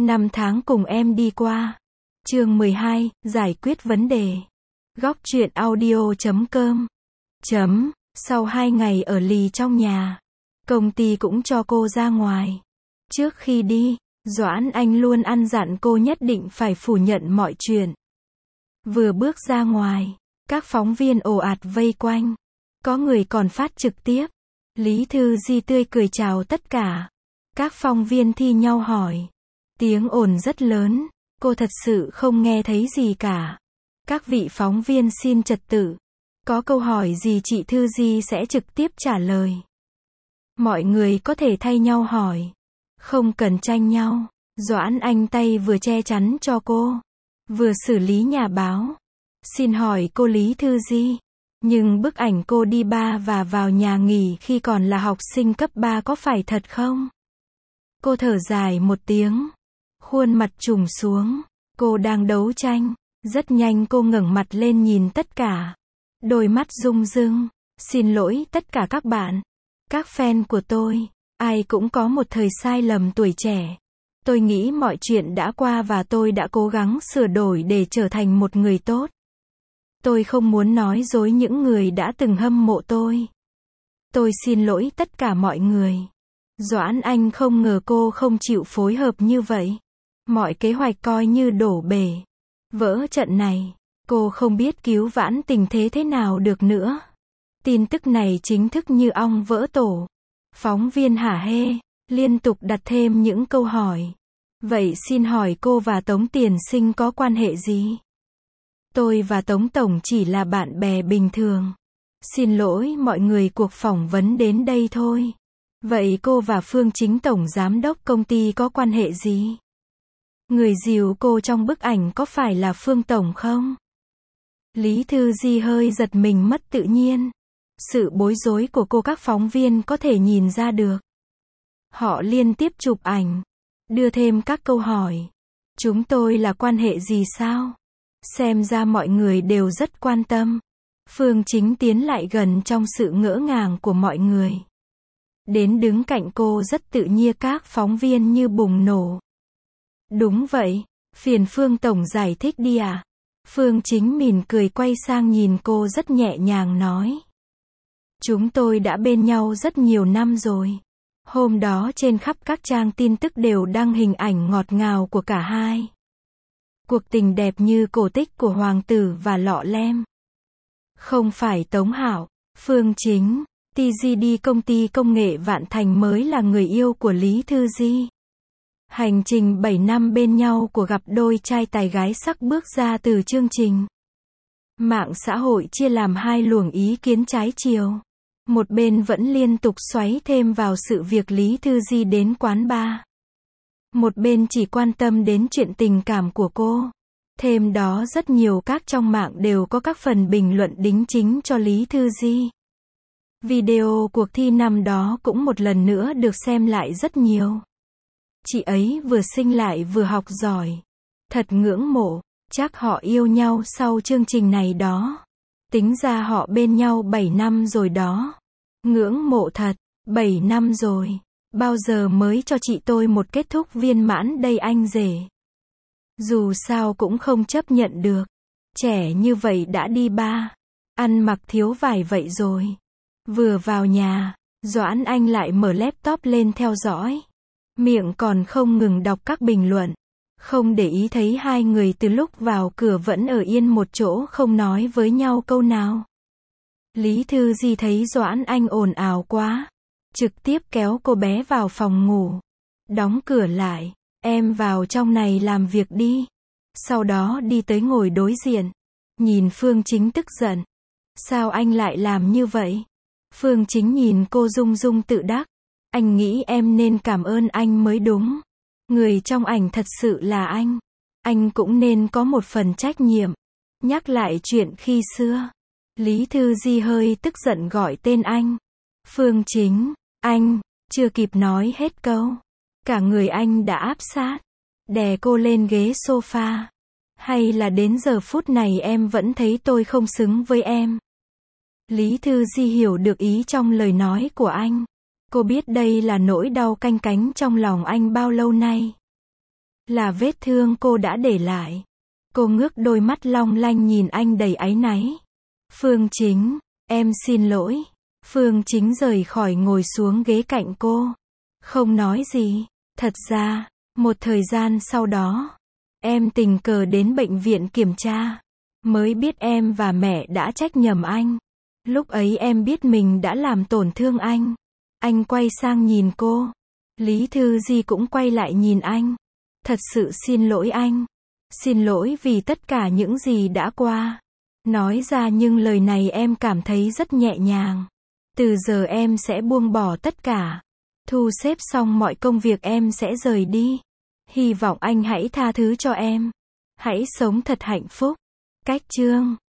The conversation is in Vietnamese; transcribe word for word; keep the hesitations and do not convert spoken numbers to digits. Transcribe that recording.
Năm tháng cùng em đi qua. Chương mười hai, giải quyết vấn đề. Góc truyện audio chấm com. Chấm, sau hai ngày ở lì trong nhà, công ty cũng cho cô ra ngoài. Trước khi đi, Doãn Anh luôn ăn dặn cô nhất định phải phủ nhận mọi chuyện. Vừa bước ra ngoài, các phóng viên ồ ạt vây quanh. Có người còn phát trực tiếp. Lý Thư Di tươi cười chào tất cả. Các phóng viên thi nhau hỏi. Tiếng ồn rất lớn, cô thật sự không nghe thấy gì cả. Các vị phóng viên xin trật tự. Có câu hỏi gì chị Thư Di sẽ trực tiếp trả lời. Mọi người có thể thay nhau hỏi. Không cần tranh nhau. Doãn Anh tay vừa che chắn cho cô, vừa xử lý nhà báo. Xin hỏi cô Lý Thư Di, nhưng bức ảnh cô đi bar và vào nhà nghỉ khi còn là học sinh cấp ba có phải thật không? Cô thở dài một tiếng. Khuôn mặt trùng xuống. Cô đang đấu tranh. Rất nhanh cô ngẩng mặt lên nhìn tất cả. Đôi mắt rung rưng. Xin lỗi tất cả các bạn. Các fan của tôi. Ai cũng có một thời sai lầm tuổi trẻ. Tôi nghĩ mọi chuyện đã qua và tôi đã cố gắng sửa đổi để trở thành một người tốt. Tôi không muốn nói dối những người đã từng hâm mộ tôi. Tôi xin lỗi tất cả mọi người. Doãn Anh không ngờ cô không chịu phối hợp như vậy. Mọi kế hoạch coi như đổ bể. Vỡ trận này, cô không biết cứu vãn tình thế thế nào được nữa. Tin tức này chính thức như ong vỡ tổ. Phóng viên hả hê, liên tục đặt thêm những câu hỏi. Vậy xin hỏi cô và Tống Tiền Sinh có quan hệ gì? Tôi và Tống Tổng chỉ là bạn bè bình thường. Xin lỗi mọi người, cuộc phỏng vấn đến đây thôi. Vậy cô và Phương Chính Tổng Giám đốc công ty có quan hệ gì? Người dìu cô trong bức ảnh có phải là Phương Tổng không? Lý Thư Di hơi giật mình mất tự nhiên. Sự bối rối của cô các phóng viên có thể nhìn ra được. Họ liên tiếp chụp ảnh, đưa thêm các câu hỏi. Chúng tôi là quan hệ gì sao? Xem ra mọi người đều rất quan tâm. Phương Chính tiến lại gần trong sự ngỡ ngàng của mọi người. Đến đứng cạnh cô rất tự nhiên, các phóng viên như bùng nổ. Đúng vậy, phiền Phương Tổng giải thích đi à? Phương Chính mỉm cười quay sang nhìn cô rất nhẹ nhàng nói. Chúng tôi đã bên nhau rất nhiều năm rồi. Hôm đó trên khắp các trang tin tức đều đăng hình ảnh ngọt ngào của cả hai. Cuộc tình đẹp như cổ tích của hoàng tử và lọ lem. Không phải Tống Hạo, Phương Chính, tê giê đê công ty công nghệ Vạn Thành mới là người yêu của Lý Thư Di. Hành trình bảy năm bên nhau của gặp đôi trai tài gái sắc bước ra từ chương trình. Mạng xã hội chia làm hai luồng ý kiến trái chiều. Một bên vẫn liên tục xoáy thêm vào sự việc Lý Thư Di đến quán bar. Một bên chỉ quan tâm đến chuyện tình cảm của cô. Thêm đó rất nhiều các trong mạng đều có các phần bình luận đính chính cho Lý Thư Di. Video cuộc thi năm đó cũng một lần nữa được xem lại rất nhiều. Chị ấy vừa xinh lại vừa học giỏi. Thật ngưỡng mộ, chắc họ yêu nhau sau chương trình này đó. Tính ra họ bên nhau bảy năm rồi đó. Ngưỡng mộ thật, bảy năm rồi. Bao giờ mới cho chị tôi một kết thúc viên mãn đây anh rể. Dù sao cũng không chấp nhận được. Trẻ như vậy đã đi bar, ăn mặc thiếu vải vậy rồi. Vừa vào nhà, Doãn Anh lại mở laptop lên theo dõi. Miệng còn không ngừng đọc các bình luận. Không để ý thấy hai người từ lúc vào cửa vẫn ở yên một chỗ không nói với nhau câu nào. Lý Thư Di thấy Doãn Anh ồn ào quá. Trực tiếp kéo cô bé vào phòng ngủ. Đóng cửa lại. Em vào trong này làm việc đi. Sau đó đi tới ngồi đối diện. Nhìn Phương Chính tức giận. Sao anh lại làm như vậy? Phương Chính nhìn cô rung rung tự đắc. Anh nghĩ em nên cảm ơn anh mới đúng. Người trong ảnh thật sự là anh. Anh cũng nên có một phần trách nhiệm. Nhắc lại chuyện khi xưa. Lý Thư Di hơi tức giận gọi tên anh. Phương Chính, anh, chưa kịp nói hết câu. Cả người anh đã áp sát. Đè cô lên ghế sofa. Hay là đến giờ phút này em vẫn thấy tôi không xứng với em? Lý Thư Di hiểu được ý trong lời nói của anh. Cô biết đây là nỗi đau canh cánh trong lòng anh bao lâu nay. Là vết thương cô đã để lại. Cô ngước đôi mắt long lanh nhìn anh đầy áy náy. Phương Chính, em xin lỗi. Phương Chính rời khỏi ngồi xuống ghế cạnh cô. Không nói gì. Thật ra, một thời gian sau đó, em tình cờ đến bệnh viện kiểm tra. Mới biết em và mẹ đã trách nhầm anh. Lúc ấy em biết mình đã làm tổn thương anh. Anh quay sang nhìn cô. Lý Thư Di cũng quay lại nhìn anh. Thật sự xin lỗi anh. Xin lỗi vì tất cả những gì đã qua. Nói ra nhưng lời này em cảm thấy rất nhẹ nhàng. Từ giờ em sẽ buông bỏ tất cả. Thu xếp xong mọi công việc em sẽ rời đi. Hy vọng anh hãy tha thứ cho em. Hãy sống thật hạnh phúc. Cách chương